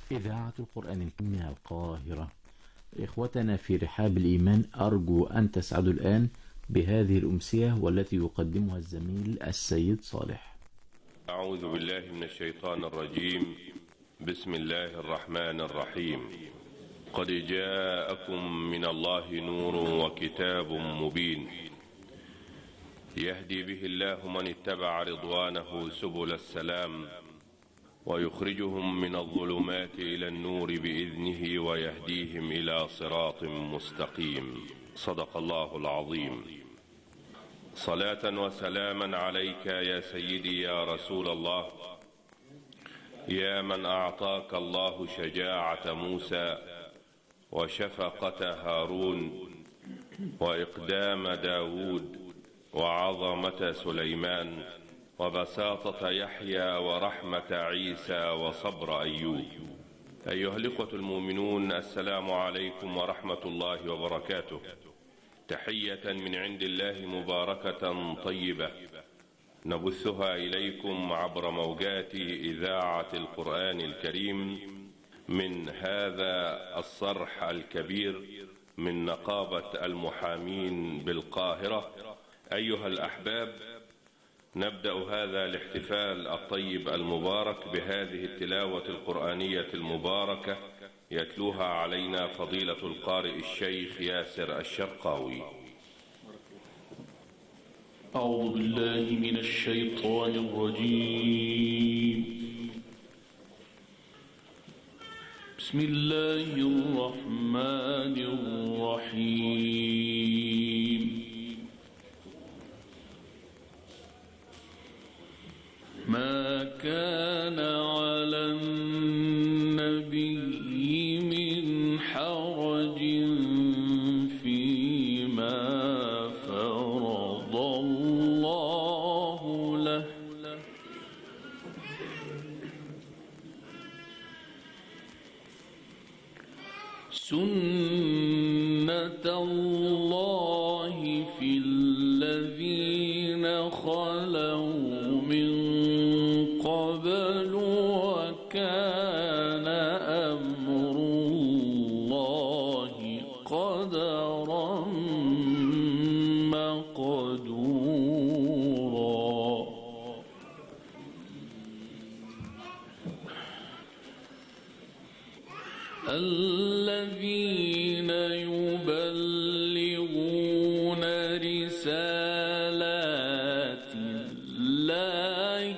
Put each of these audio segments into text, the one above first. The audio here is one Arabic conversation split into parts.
إذاعة القرآن الكريم من القاهرة. إخوتنا في رحاب الإيمان، أرجو أن تسعدوا الآن بهذه الأمسية والتي يقدمها الزميل السيد صالح. أعوذ بالله من الشيطان الرجيم. بسم الله الرحمن الرحيم. قد جاءكم من الله نور وكتاب مبين يهدي به الله من اتبع رضوانه سبل السلام ويخرجهم من الظلمات إلى النور بإذنه ويهديهم إلى صراط مستقيم. صدق الله العظيم. صلاة وسلاما عليك يا سيدي يا رسول الله، يا من أعطاك الله شجاعة موسى وشفقة هارون وإقدام داود وعظمة سليمان وبساطة يحيى ورحمة عيسى وصبر أيوب. أيها الإخوة المؤمنون، السلام عليكم ورحمة الله وبركاته. تحية من عند الله مباركة طيبة نبثها إليكم عبر موجات إذاعة القرآن الكريم من هذا الصرح الكبير من نقابة المحامين بالقاهرة. أيها الأحباب، نبدأ هذا الاحتفال الطيب المبارك بهذه التلاوة القرآنية المباركة يتلوها علينا فضيلة القارئ الشيخ ياسر الشرقاوي. أعوذ بالله من الشيطان الرجيم. بسم الله الرحمن الرحيم. ما كان على النبي من حرج فيما فرض الله له سنة الله في الذين خلوا من قبل وكان أمر الله قدرا مقدورا. الذين يبلغون رسالات الله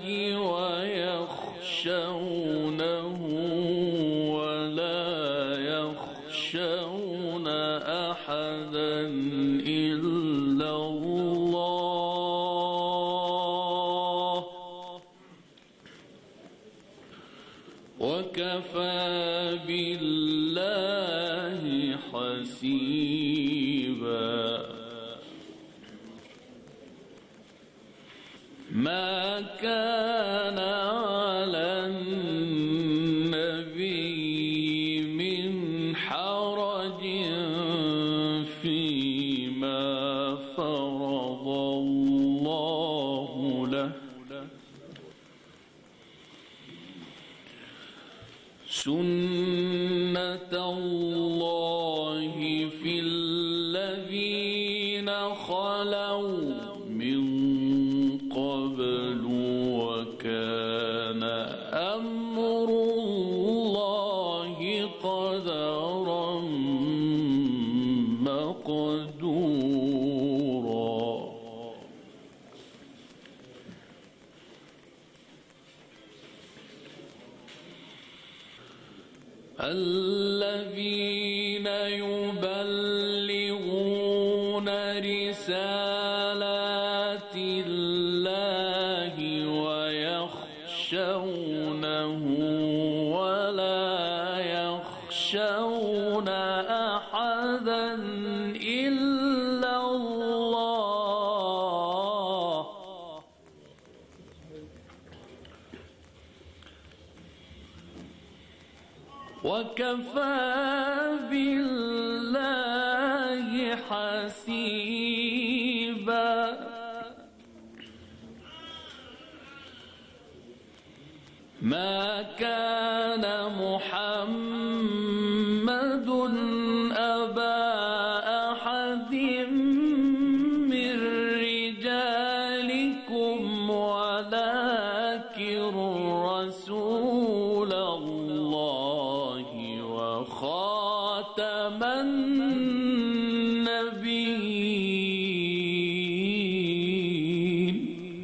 ويخشونه ولا يخشون أحدا إلا الله وكفى بالله حسيبا. ما كان على النبي من حرج فيما فرض الله له سنة الله في الذين خلوا من قبل وكان أمر الله قدرا مقدورا. الذين يبلغون رسالات الله ويخشونه ولا يخشون أحدا إلا الله وكفى بالله حسيبا. ما كان كان محمد أبا أحد من رجالكم ولكن رسول الله وخاتم النبيين.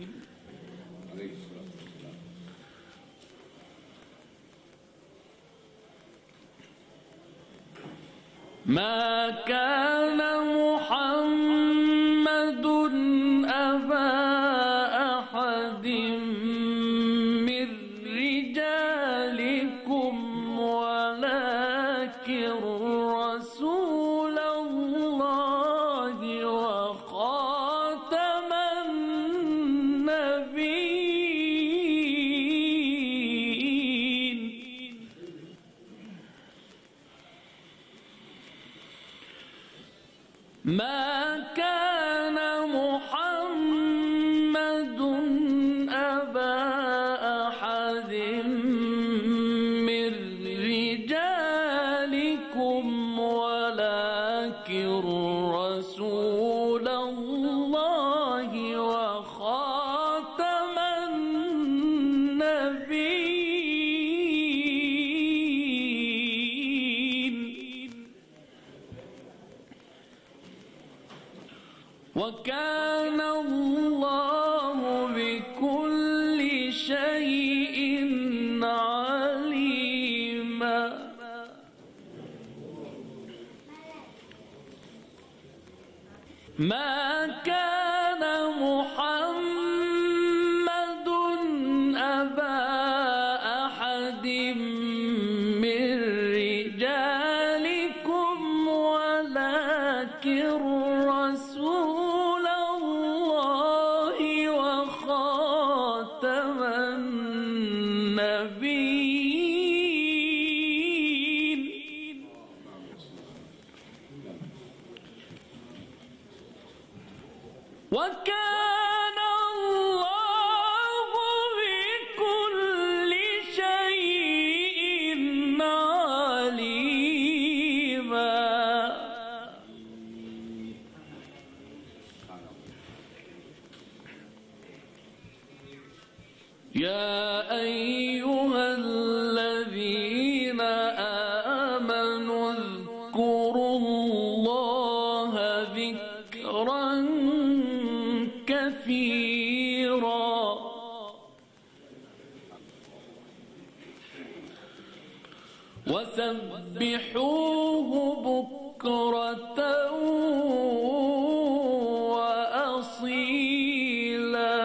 ما كان محمد أبا أحد من رجالكم ولكن رسول الله وخاتم النبيين. ما كان محمد أبا أحد من رجالكم ولكن رسول الله وخاتم النبيين. وكان الله بكل شيء عليما. ما كان محمد أبا أحد من رجالكم ولكن رسول الله وخاتم النبيين. وكان الله بكل شيء عليما. يا أيها الذين آمنوا اذكروا الله ذكرا كثيرا وسبحوه بكرة وأصيلا.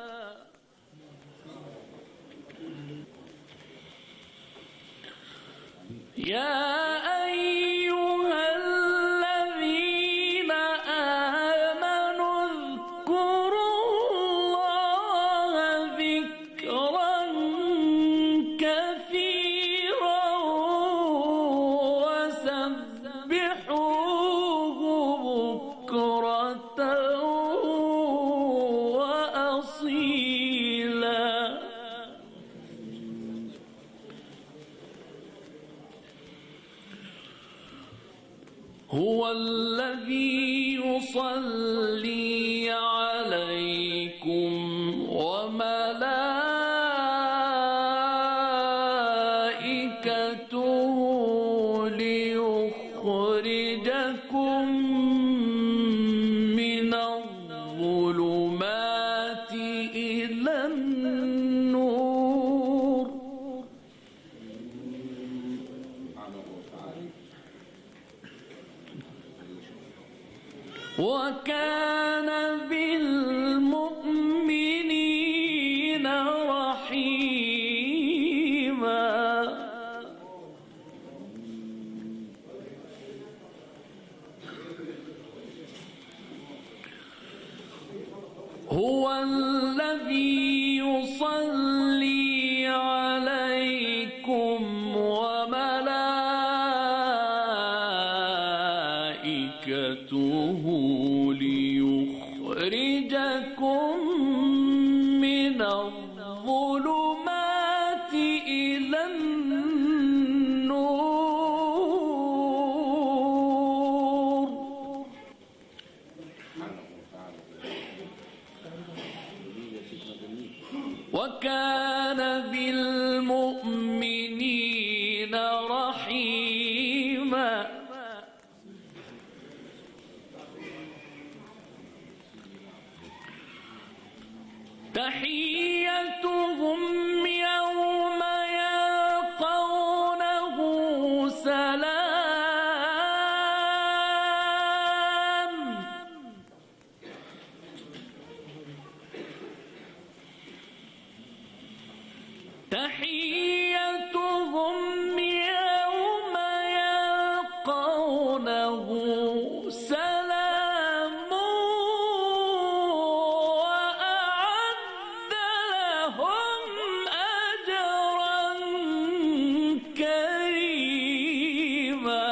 يا أيها الذين آمنوا اذكروا الله ذكرا كثيرا وسبحوه بكرة وأصيلا. هو الذي يصلي عليكم وملائكته ليخرجكم من الظلمات إلى النور. وكان بالمؤمنين رحيما. هو الذي يصلي عليكم وملائكته ليخرجكم من الظلمات إلى النور. وكان بالمؤمنين رحيما تحيتهم يوم يلقونه سلام تحيتهم يوم يلقونه سلام وأعد لهم أجرا كريما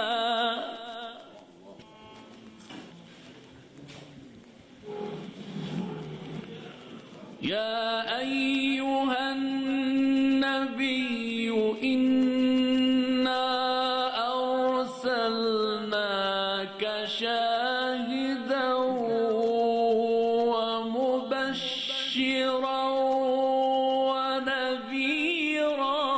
يا أيها النبي إنا أرسلناك شاهدا ومبشرا ونذيرا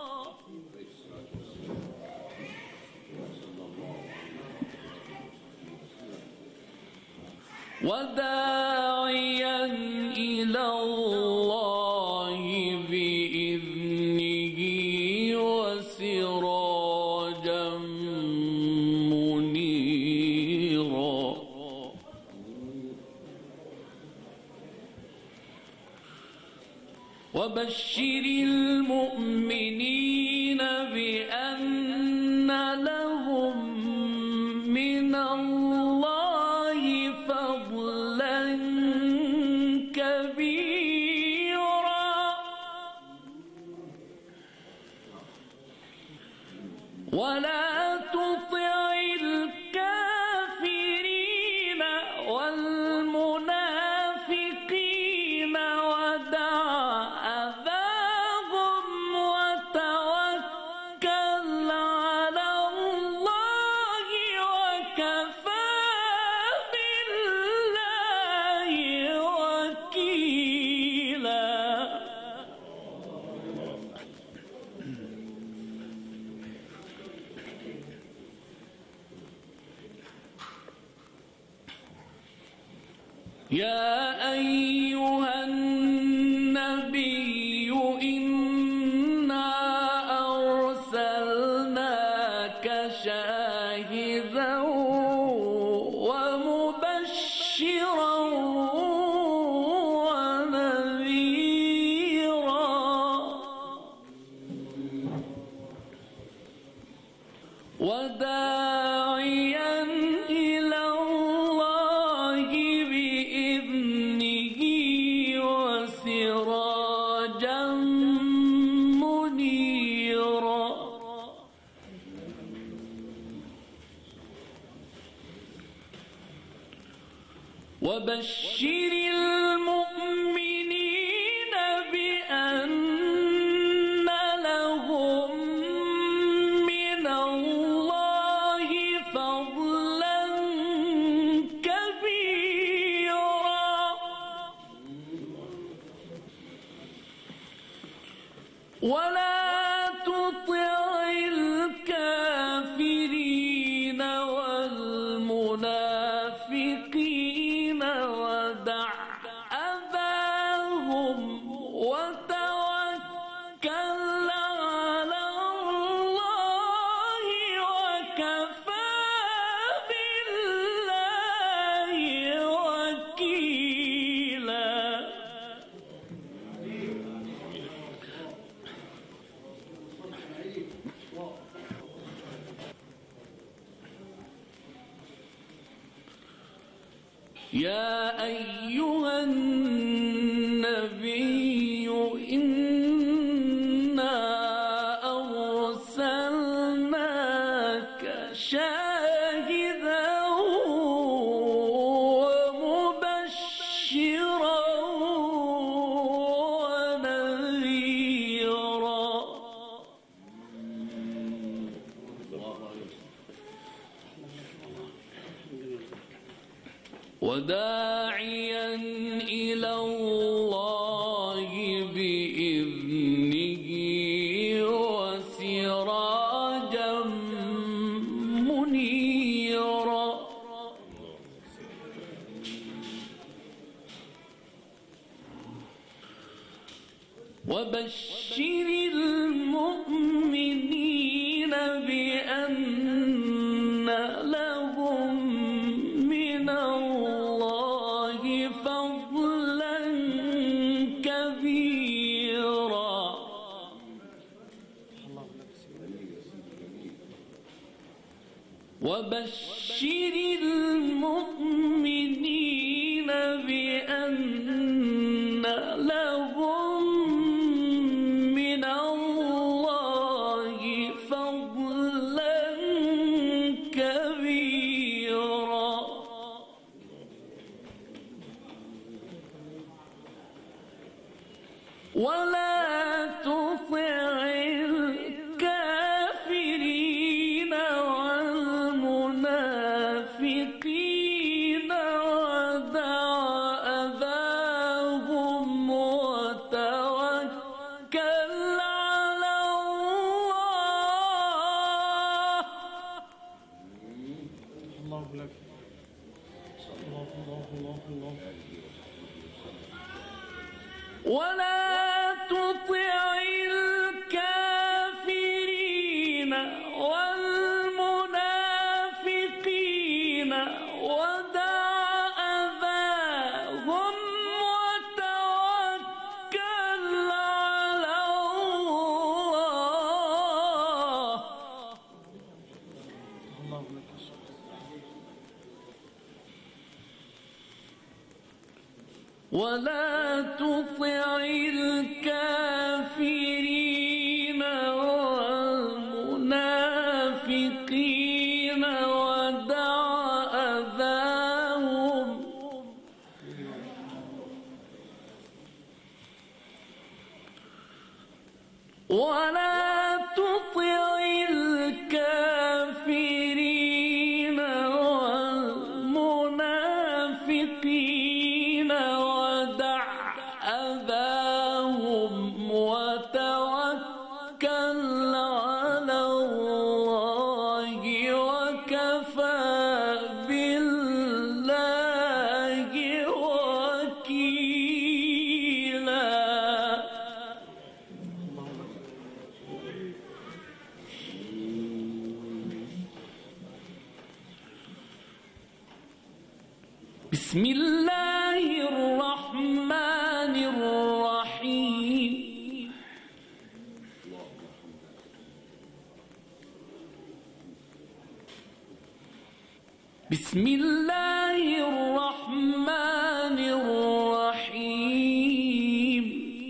وداعيا إلى الله بإذنه وسراجا منيرا وبشر المؤمنين بأن لهم من الله فضلا كبيرا ولا تطع الكافرين والمنافقين ودع أذاهم وتوكل على الله وكفى بالله وكيلا يا أيها النبي إنا أرسلناك شاهدا ومبشرا ونذيرا وداعيا إلى الله بإذنه وسراجا منيرا وبشر المؤمنين بأن لهم من الله فضلا كبيرا ولا تطع الكافرين والمنافقين ودع أذاهم وتوكل على الله وكفى بالله وكيلا يا أيها النبي إنا أرسلناك شاهدا ومبشرا ونذيرا وداعيا إلى الله بإذنه سراجا منيرا وبشر المؤمنين بأن لهم من الله فضلا كبيرا وبشر المؤمنين بأن لهم من الله فضلا كبيرا ولا تطع الكافرين والمنافقين ودع أذاهم وتوكل على الله. الله لك. الله. ولا تطع الكافرين والمنافقين ودع أذاهم وتوكل على الله. الله لك. ولا تطع الكافرين والمنافقين ودع أذاهم ولا تطع الكافرين والمنافقين ودع أذاهم وتوكل على الله وكفى بالله وكيلا. بسم الله الرحمن الرحيم. بسم الله الرحمن الرحيم.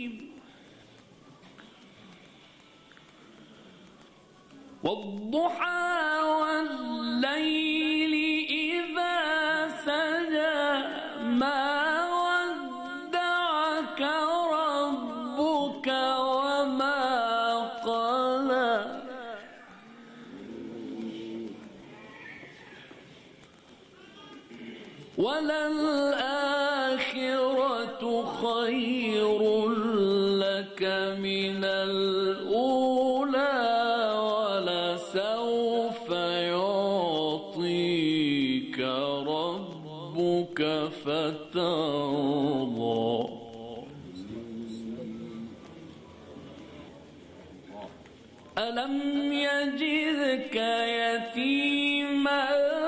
والضحى والليل إذا سجى ما ودعك ربك وما قلى وللآخرة خير لك من الأولى ولسوف يعطيك ربك فترضى. ألم يجدك يتيما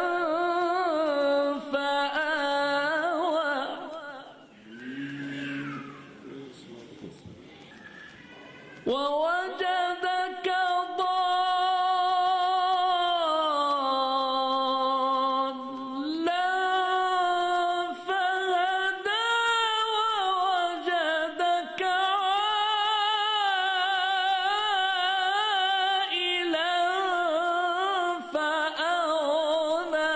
فآوى ووجدك ضالا فهدى ووجدك عائلا فأغنى.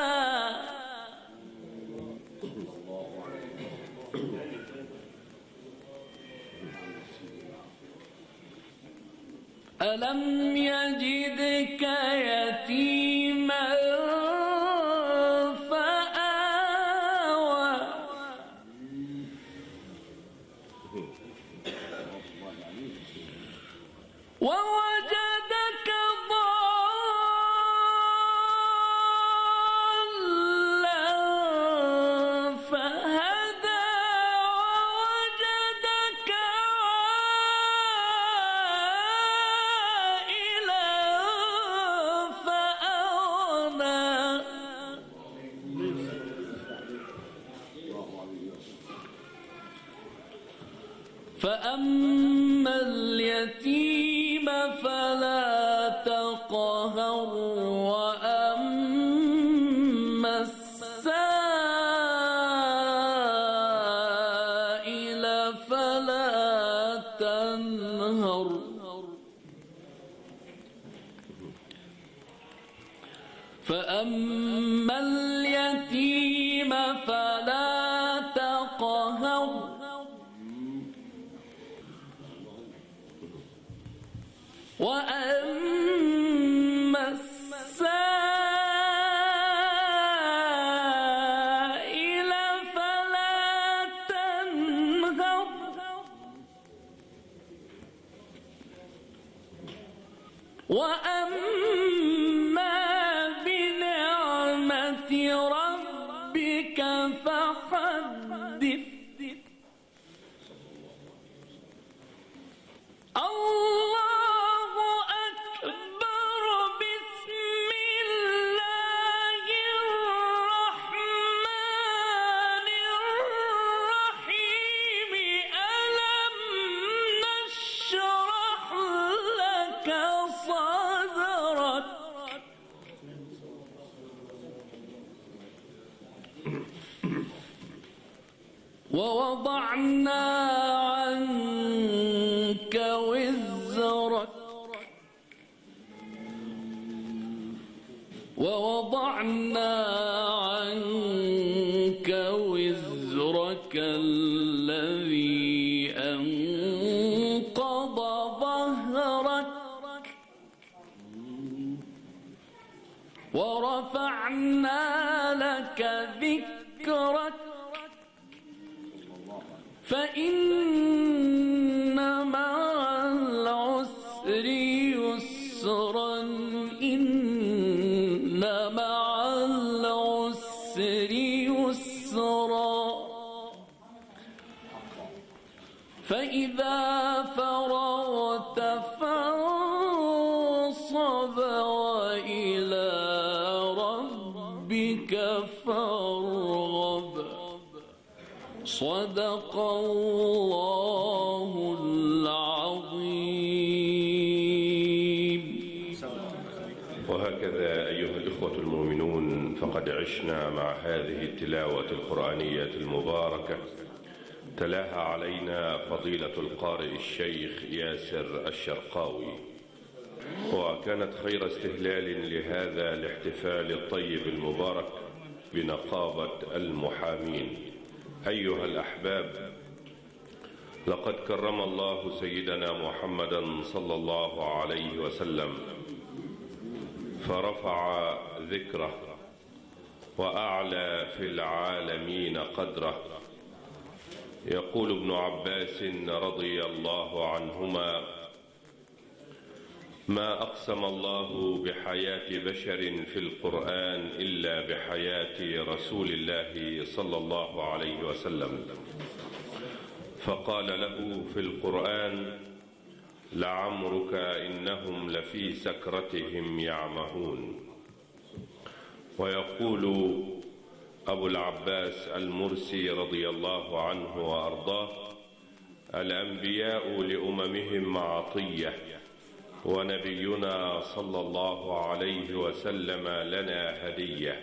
ألم يجدك يتيما فآوى ووجدك ضالا فأما اليتيم فلا تقهر وأما السائل فلا تنهر فأما اليتيم فلا تقهر وأما السائل فلا تنهر وأما بنعمة ربك فحدث الله أكبر بسم الله الرحمن الرحيم ألم نشرح لك صدرك ووضعنا عنك وزرك الذي أنقض ظهرك ورفعنا لك ذكرك فإن مع العسر يسرا إن مع العسر يسرا فإذا فرغت فانصب وإلى ربك فارغب صدق الله العظيم. وهكذا أيها الإخوة المؤمنون فقد عشنا مع هذه التلاوة القرآنية المباركة تلاها علينا فضيلة القارئ الشيخ ياسر الشرقاوي، وكانت خير استهلال لهذا الاحتفال الطيب المبارك بنقابة المحامين. أيها الأحباب، لقد كرم الله سيدنا محمدا صلى الله عليه وسلم فرفع ذكره وأعلى في العالمين قدره. يقول ابن عباس رضي الله عنهما: ما أقسم الله بحياة بشر في القرآن إلا بحياة رسول الله صلى الله عليه وسلم، فقال له في القرآن: لعمرك إنهم لفي سكرتهم يعمهون. ويقول أبو العباس المرسي رضي الله عنه وأرضاه: الأنبياء لأممهم عطية، ونبينا صلى الله عليه وسلم لنا هدية.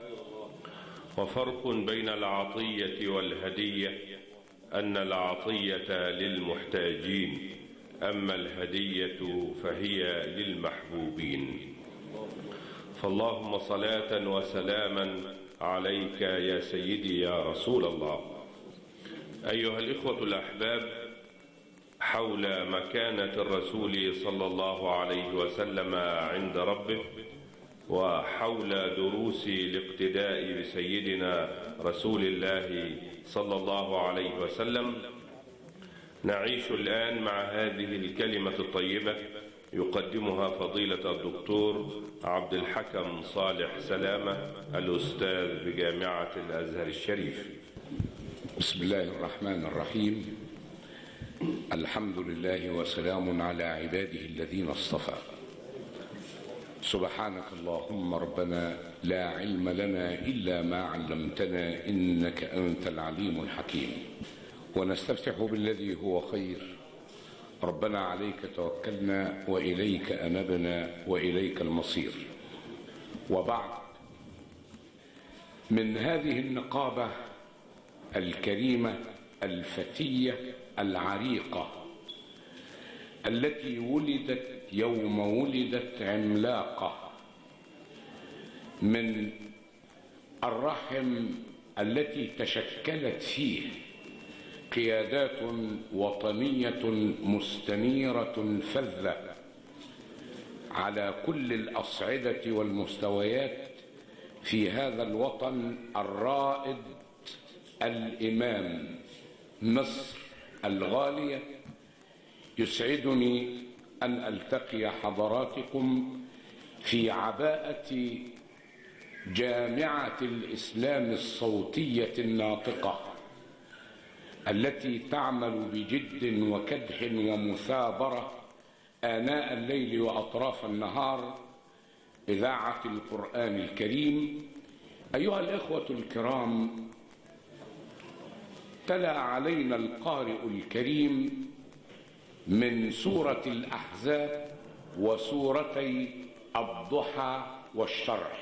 وفرق بين العطية والهدية أن العطية للمحتاجين، أما الهدية فهي للمحبوبين. فاللهم صلاة وسلاما عليك يا سيدي يا رسول الله. أيها الإخوة الأحباب، حول مكانة الرسول صلى الله عليه وسلم عند ربه، وحول دروس الاقتداء بسيدنا رسول الله صلى الله عليه وسلم، نعيش الآن مع هذه الكلمة الطيبة يقدمها فضيلة الدكتور عبد الحكم صالح سلامة، الأستاذ بجامعة الأزهر الشريف. بسم الله الرحمن الرحيم. الحمد لله وسلام على عباده الذين اصطفى. سبحانك اللهم ربنا لا علم لنا إلا ما علمتنا إنك أنت العليم الحكيم. ونستفتح بالذي هو خير. ربنا عليك توكلنا وإليك أنبنا وإليك المصير. وبعد، من هذه النقابة الكريمة الفتية العريقة التي ولدت يوم ولدت عملاقة من الرحم التي تشكلت فيه قيادات وطنية مستنيرة فذة على كل الأصعدة والمستويات في هذا الوطن الرائد الإمام مصر الغالية. يسعدني أن ألتقي حضراتكم في عباءة جامعة الإسلام الصوتية الناطقة التي تعمل بجد وكدح ومثابرة آناء الليل وأطراف النهار، إذاعة القرآن الكريم. أيها الإخوة الكرام، تلا علينا القارئ الكريم من سورة الأحزاب وسورتي الضحى والشرح،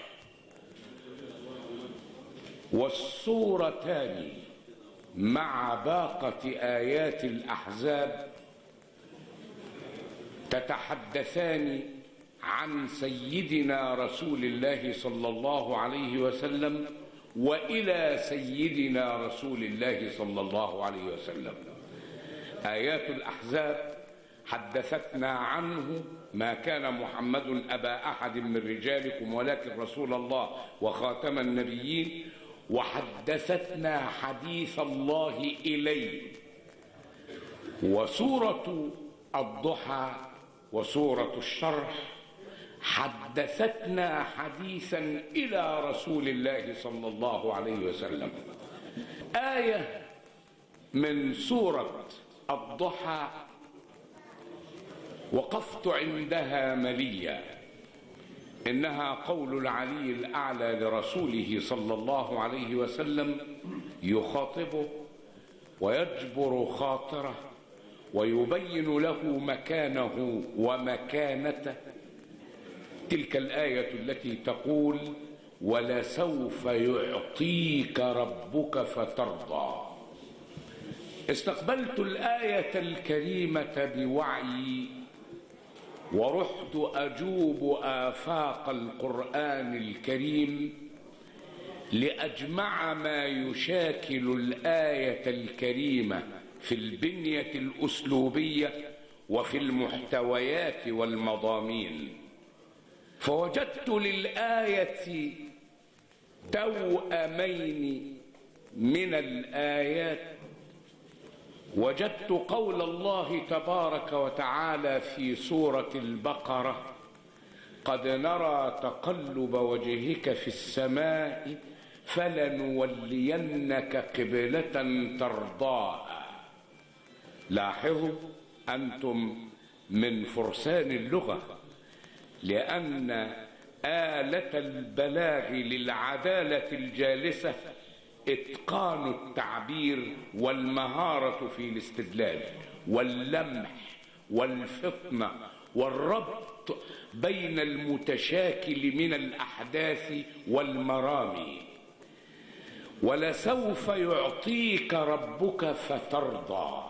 والسورتان مع باقة آيات الأحزاب تتحدثان عن سيدنا رسول الله صلى الله عليه وسلم وإلى سيدنا رسول الله صلى الله عليه وسلم. آيات الأحزاب حدثتنا عنه ما كان محمد أبا أحد من رجالكم ولكن رسول الله وخاتم النبيين، وحدثتنا حديث الله إليه. وسورة الضحى وسورة الشرح حدثتنا حديثا إلى رسول الله صلى الله عليه وسلم. آية من سورة الضحى وقفت عندها مليا، إنها قول العلي الأعلى لرسوله صلى الله عليه وسلم، يخاطبه ويجبر خاطره ويبين له مكانه ومكانته. تلك الآية التي تقول: ولسوف يعطيك ربك فترضى. استقبلت الآية الكريمة بوعي ورحت أجوب آفاق القرآن الكريم لأجمع ما يشاكل الآية الكريمة في البنية الأسلوبية وفي المحتويات والمضامين، فوجدت للآية توأمين من الآيات. وجدت قول الله تبارك وتعالى في سورة البقرة: قد نرى تقلب وجهك في السماء فلنولينك قبلة ترضاها. لاحظوا أنتم من فرسان اللغة، لأن آلة البلاغ للعدالة الجالسة إتقان التعبير والمهارة في الاستدلال واللمح والفطنة والربط بين المتشاكل من الأحداث والمرامي. ولسوف يعطيك ربك فترضى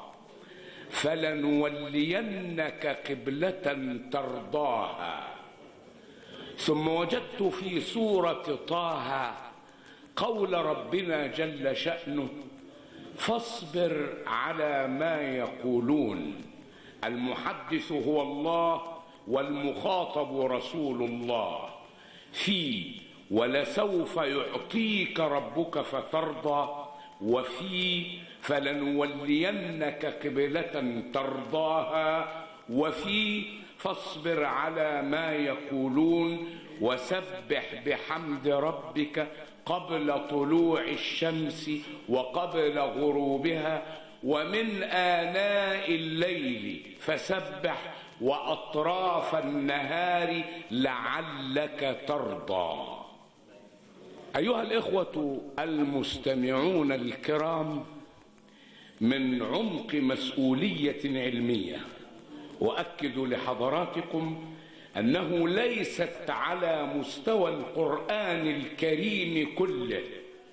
فلنولينك قبلة ترضاها. ثم وجدت في سورة طه قول ربنا جل شأنه: فاصبر على ما يقولون. المحدث هو الله والمخاطب رسول الله. في ولسوف يعطيك ربك فترضى، وفي فلنولينك قبلة ترضاها، وفي فاصبر على ما يقولون وسبح بحمد ربك قبل طلوع الشمس وقبل غروبها ومن آناء الليل فسبح وأطراف النهار لعلك ترضى. أيها الإخوة المستمعون الكرام، من عمق مسؤولية علمية. أؤكد لحضراتكم أنه ليست على مستوى القرآن الكريم كله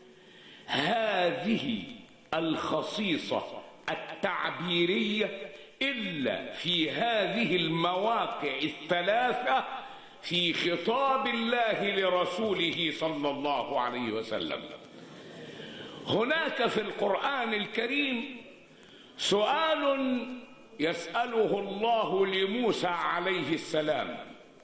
هذه الخصيصة التعبيرية إلا في هذه المواقع الثلاثة في خطاب الله لرسوله صلى الله عليه وسلم. هناك في القرآن الكريم سؤال يسأله الله لموسى عليه السلام،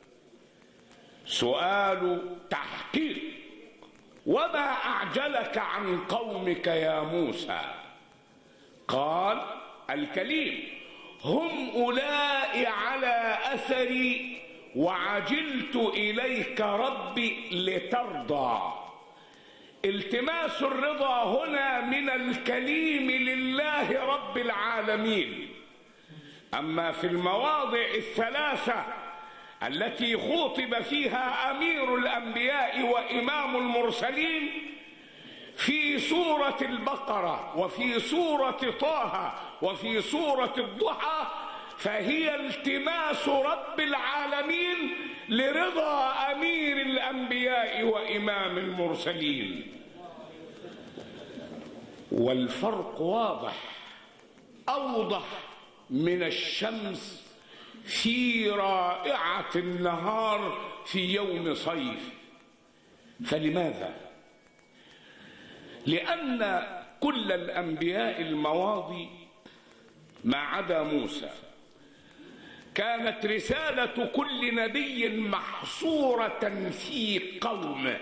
سؤال تحقيق: وما أعجلك عن قومك يا موسى؟ قال الكليم: هم أولئك على أثري وعجلت إليك ربي لترضى. التماس الرضا هنا من الكليم لله رب العالمين. أما في المواضع الثلاثة التي خوطب فيها أمير الأنبياء وإمام المرسلين في سورة البقرة وفي سورة طه وفي سورة الضحى، فهي التماس رب العالمين لرضا أمير الأنبياء وإمام المرسلين. والفرق واضح أوضح من الشمس في رائعة النهار في يوم صيف. فلماذا؟ لأن كل الأنبياء المواضي ما عدا موسى كانت رسالة كل نبي محصورة في قومه،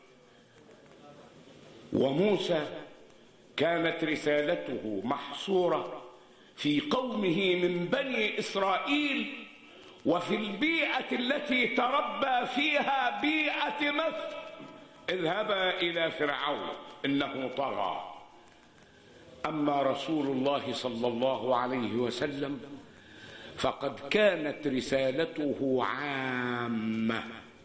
وموسى كانت رسالته محصورة في قومه من بني إسرائيل وفي البيئة التي تربى فيها بيئة مصر. اذهبا إلى فرعون إنه طغى. أما رسول الله صلى الله عليه وسلم فقد كانت رسالته عامة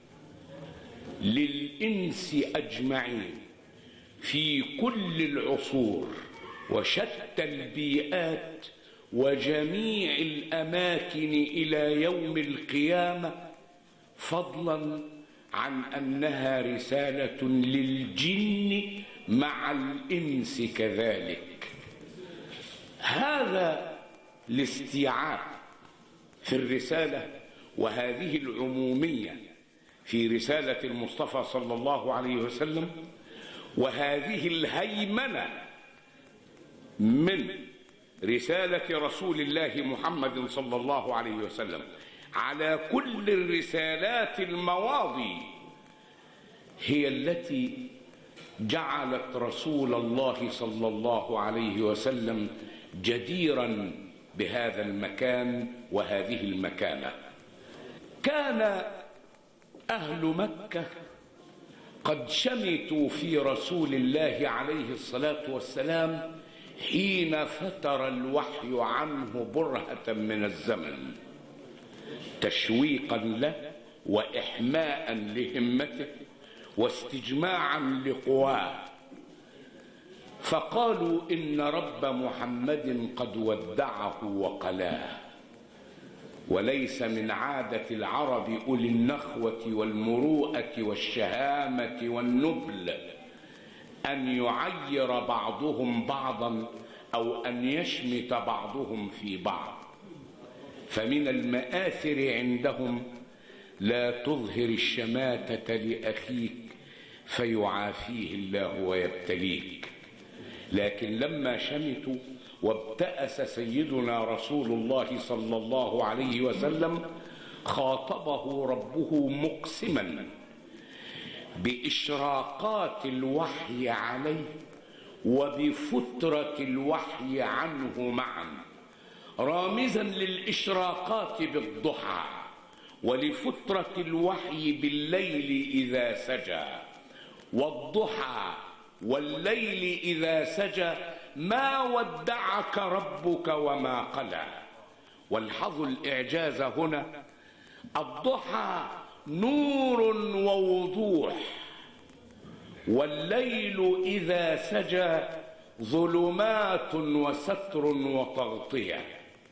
للإنس أجمعين في كل العصور وشتى البيئات وجميع الأماكن إلى يوم القيامة، فضلا عن أنها رسالة للجن مع الإنس كذلك. هذا الاستيعاب في الرسالة وهذه العمومية في رسالة المصطفى صلى الله عليه وسلم، وهذه الهيمنة من رسالة رسول الله محمد صلى الله عليه وسلم على كل الرسالات المواضي، هي التي جعلت رسول الله صلى الله عليه وسلم جديرا بهذا المكان وهذه المكانة. كان أهل مكة قد شمتوا في رسول الله عليه الصلاة والسلام حين فتر الوحي عنه برهة من الزمن، تشويقا له وإحماء لهمته واستجماعا لقواه، فقالوا إن رب محمد قد ودعه وقلاه. وليس من عادة العرب أولي النخوة والمروءة والشهامة والنبل أن يعير بعضهم بعضا أو أن يشمت بعضهم في بعض، فمن المآثر عندهم لا تظهر الشماتة لأخيك فيعافيه الله ويبتليك. لكن لما شمتوا وابتأس سيدنا رسول الله صلى الله عليه وسلم خاطبه ربه مقسما بإشراقات الوحي عليه وبفترة الوحي عنه معا، رامزا للإشراقات بالضحى ولفترة الوحي بالليل إذا سجى. والضحى والليل إذا سجى ما ودعك ربك وما قلى. والحظوا الإعجاز هنا، الضحى نور ووضوح، والليل إذا سجى ظلمات وستر وتغطية.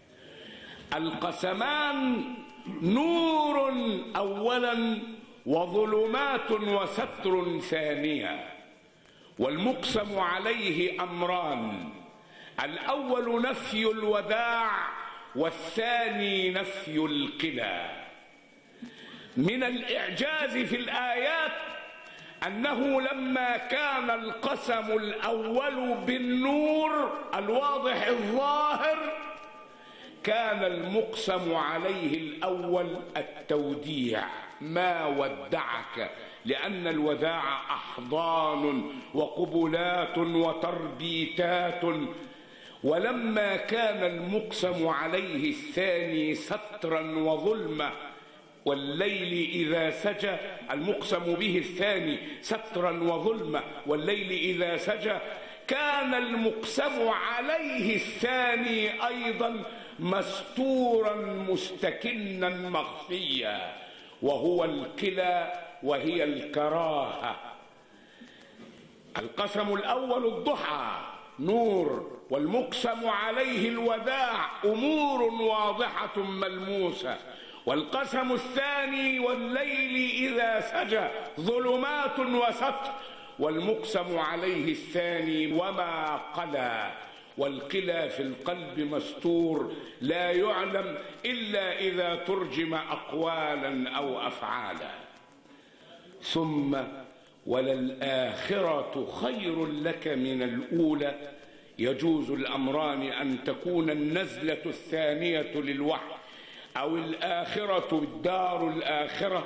القسمان نور أولا وظلمات وستر ثانيا. والمقسم عليه أمران: الأول نفي الوداع، والثاني نفي الكلا. من الإعجاز في الآيات أنه لما كان القسم الأول بالنور الواضح الظاهر، كان المقسم عليه الأول التوديع، ما ودعك، لأن الوداع أحضان وقبلات وتربيتات. ولما كان المقسم عليه الثاني سترا وظلمة، والليل إذا سجى، المقسم به الثاني سترا وظلمة والليل إذا سجى، كان المقسم عليه الثاني أيضا مستورا مستكنا مخفيا، وهو الكلا وهي الكراهة. القسم الأول الضحى نور، والمقسم عليه الوداع أمور واضحة ملموسة. والقسم الثاني والليل إذا سجى ظلمات وستر، والمقسم عليه الثاني وما قلى. والقلى في القلب مستور لا يعلم إلا إذا ترجم أقوالا أو أفعالا. ثم وللآخرة خير لك من الأولى. يجوز الأمران أن تكون النزلة الثانية للوحي أو الآخرة الدار الآخرة.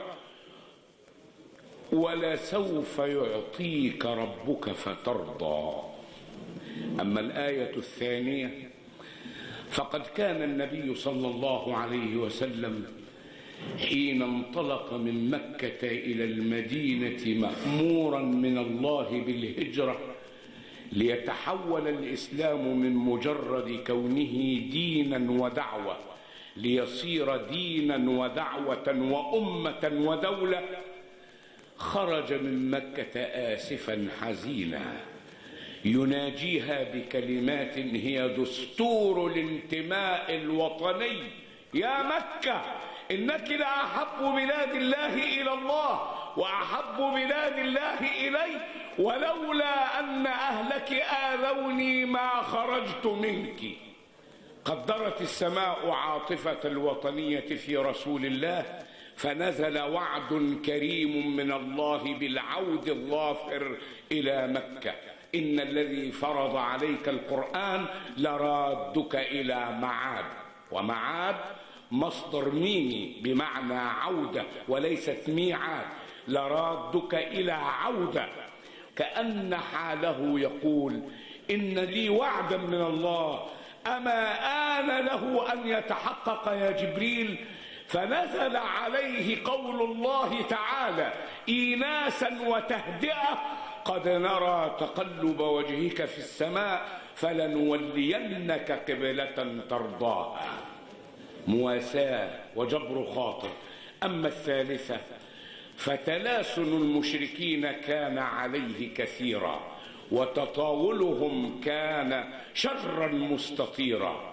ولسوف يعطيك ربك فترضى. أما الآية الثانية فقد كان النبي صلى الله عليه وسلم حين انطلق من مكة إلى المدينة مأمورا من الله بالهجرة ليتحول الإسلام من مجرد كونه دينا ودعوة ليصير دينا ودعوة وأمة ودولة، خرج من مكة آسفا حزينا يناجيها بكلمات هي دستور الانتماء الوطني: يا مكة إنك لأحب بلاد الله إلى الله وأحب بلاد الله إلي، ولولا أن أهلك آذوني ما خرجت منك. قدرت السماء عاطفة الوطنية في رسول الله، فنزل وعد كريم من الله بالعود الظافر إلى مكة: إن الذي فرض عليك القرآن لرادك إلى معاد. ومعاد مصدر ميمي بمعنى عودة وليست ميعاد، لرادك إلى عودة. كأن حاله يقول: إن لي وعدا من الله، أما آن له أن يتحقق يا جبريل؟ فنزل عليه قول الله تعالى إيناسا وتهدئة: قد نرى تقلب وجهك في السماء فلنولينك قبلة ترضاها. مواساة وجبر خاطر. أما الثالثة فتلاسن المشركين كان عليه كثيرا، وتطاولهم كان شرا مستطيرا،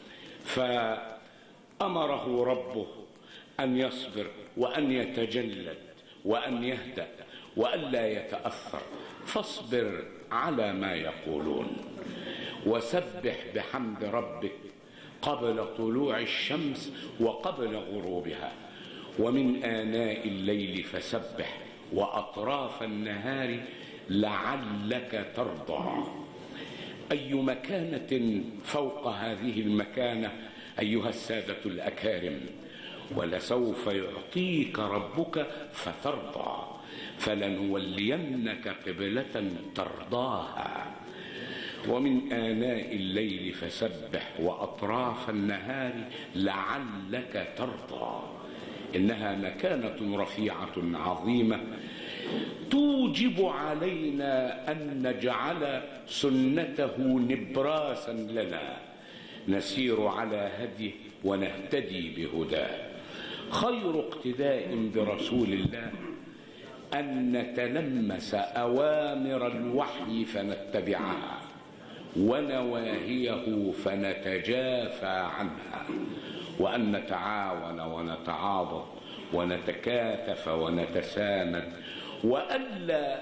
فأمره ربه أن يصبر وأن يتجلد وأن يهدأ وألا يتأثر. فاصبر على ما يقولون وسبح بحمد ربك قبل طلوع الشمس وقبل غروبها، ومن آناء الليل فسبح وأطراف النهار لعلك ترضى. أي مكانة فوق هذه المكانة أيها السادة الأكارم؟ ولسوف يعطيك ربك فترضى، فلنولينك قبلة ترضاها. ومن آناء الليل فسبح وأطراف النهار لعلك ترضى. إنها مكانة رفيعة عظيمة توجب علينا أن نجعل سنته نبراسا لنا نسير على هديه ونهتدي بهداه. خير اقتداء برسول الله أن نتلمس أوامر الوحي فنتبعها، ونواهيه فنتجافى عنها، وأن نتعاون ونتعاضد ونتكاتف ونتساند، وألا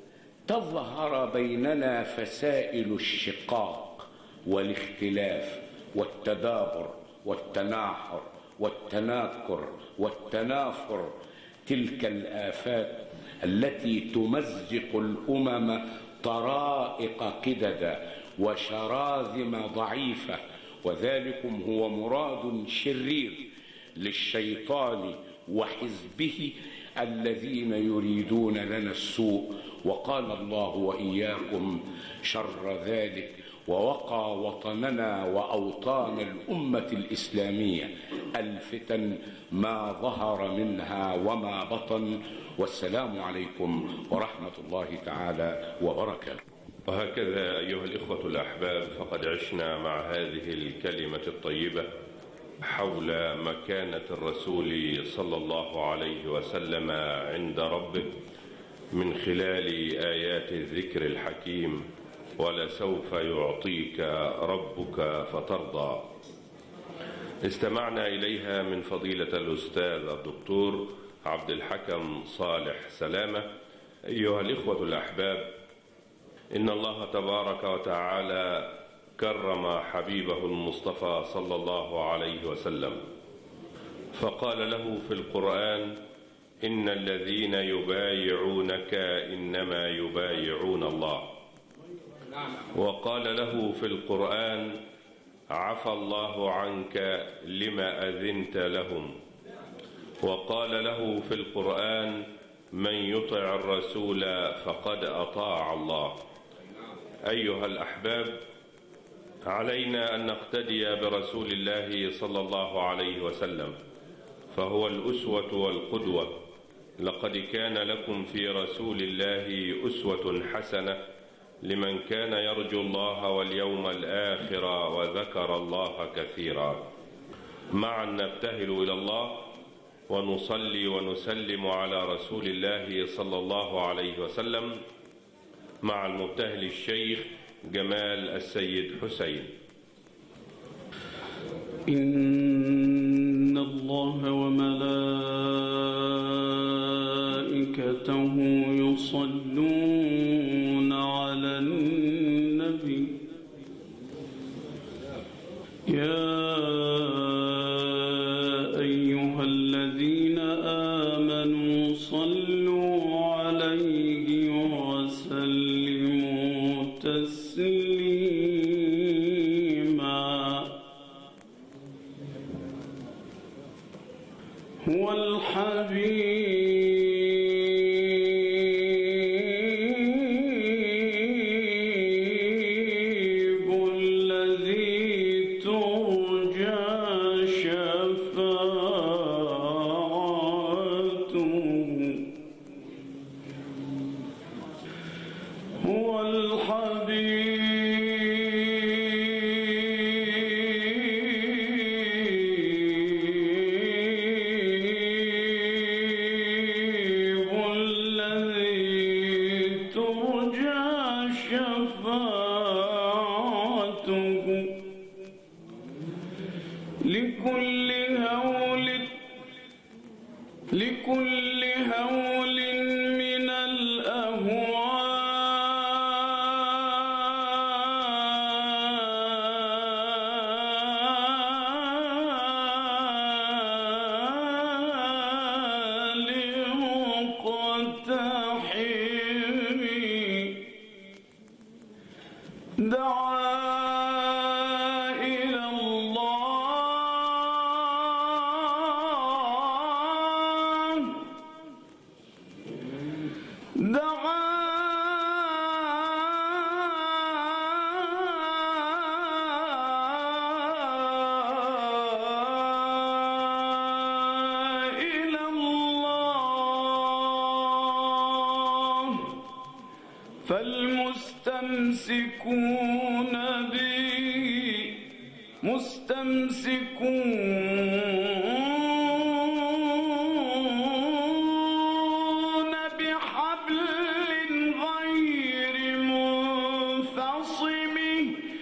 تظهر بيننا فسائل الشقاق والاختلاف والتدابر والتناحر والتناكر والتنافر، تلك الآفات التي تمزق الأمم طرائق قددا وشراذم ضعيفة، وذلكم هو مراد شرير للشيطان وحزبه الذين يريدون لنا السوء. وقال الله وإياكم شر ذلك، ووقى وطننا وأوطان الأمة الإسلامية الفتن ما ظهر منها وما بطن. والسلام عليكم ورحمة الله تعالى وبركاته. وهكذا أيها الإخوة الأحباب، فقد عشنا مع هذه الكلمة الطيبة حول مكانة الرسول صلى الله عليه وسلم عند ربه من خلال آيات الذكر الحكيم: ولسوف يعطيك ربك فترضى. استمعنا إليها من فضيلة الأستاذ الدكتور عبد الحكم صالح سلامة. أيها الإخوة الأحباب، إن الله تبارك وتعالى كرم حبيبه المصطفى صلى الله عليه وسلم، فقال له في القرآن: إن الذين يبايعونك إنما يبايعون الله. وقال له في القرآن: عفى الله عنك لما أذنت لهم. وقال له في القرآن: من يطع الرسول فقد أطاع الله. أيها الأحباب، علينا أن نقتدي برسول الله صلى الله عليه وسلم، فهو الأسوة والقدوة. لقد كان لكم في رسول الله أسوة حسنة لمن كان يرجو الله واليوم الآخر وذكر الله كثيرا. معا نبتهل إلى الله ونصلي ونسلم على رسول الله صلى الله عليه وسلم مع المبتهل الشيخ جمال السيد حسين. إن الله وملائكته يصلون على النبي يا أيها الذين آمنوا صلوا عليه وسلموا تسليما. هو الحبيب الذي ترجى شفاعته. هو الحبيب الذي ترجى شفاعته لكل هول من الأهوال مقتحم دعا إلى الله دعا إلى الله فالمستمسكون به مستمسكون بحبل غير منفصم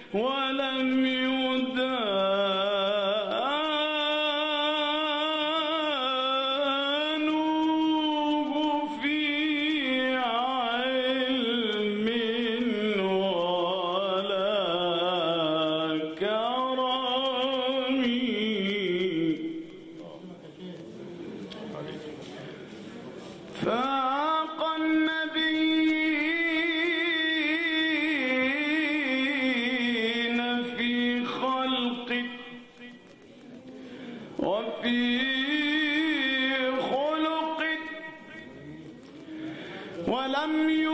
ولم يدانوه في علم ولا كرم. فاق النبيين في خلقه وفي خلقه ولم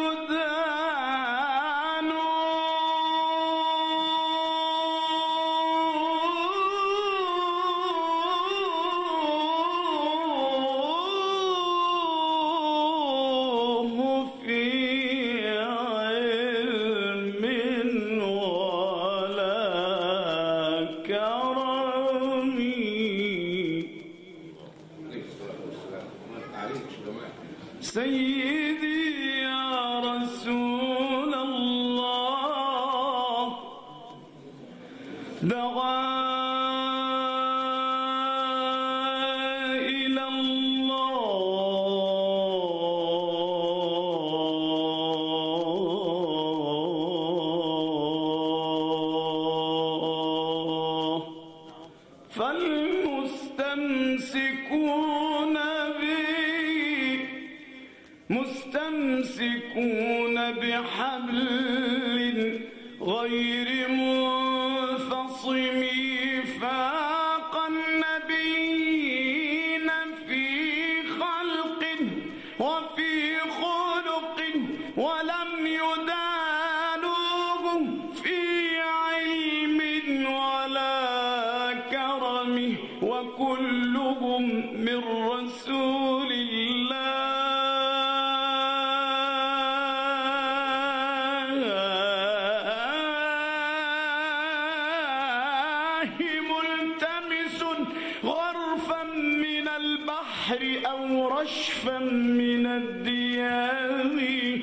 يدانوه في علم ولا كرم. سيدي يا رسول الله دعا إلى الله فالمستمسكون به مستمسكون بحبل غير منفصم. فاق النبيين في خلق وفي خلق ولم يدانوه في علم ولا كرم. وكلهم من رسول ملتمس غرفا من البحر أو رشفا من الديام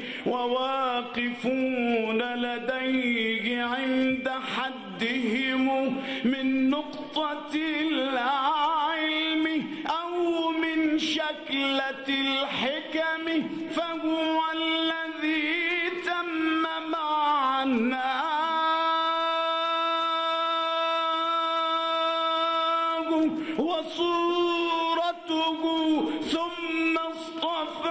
وواقفون لديه عند حدهم من نقطة العلم أو من شكلة الحكم. فهو الذي تم معناه وصورته ثم اصطفى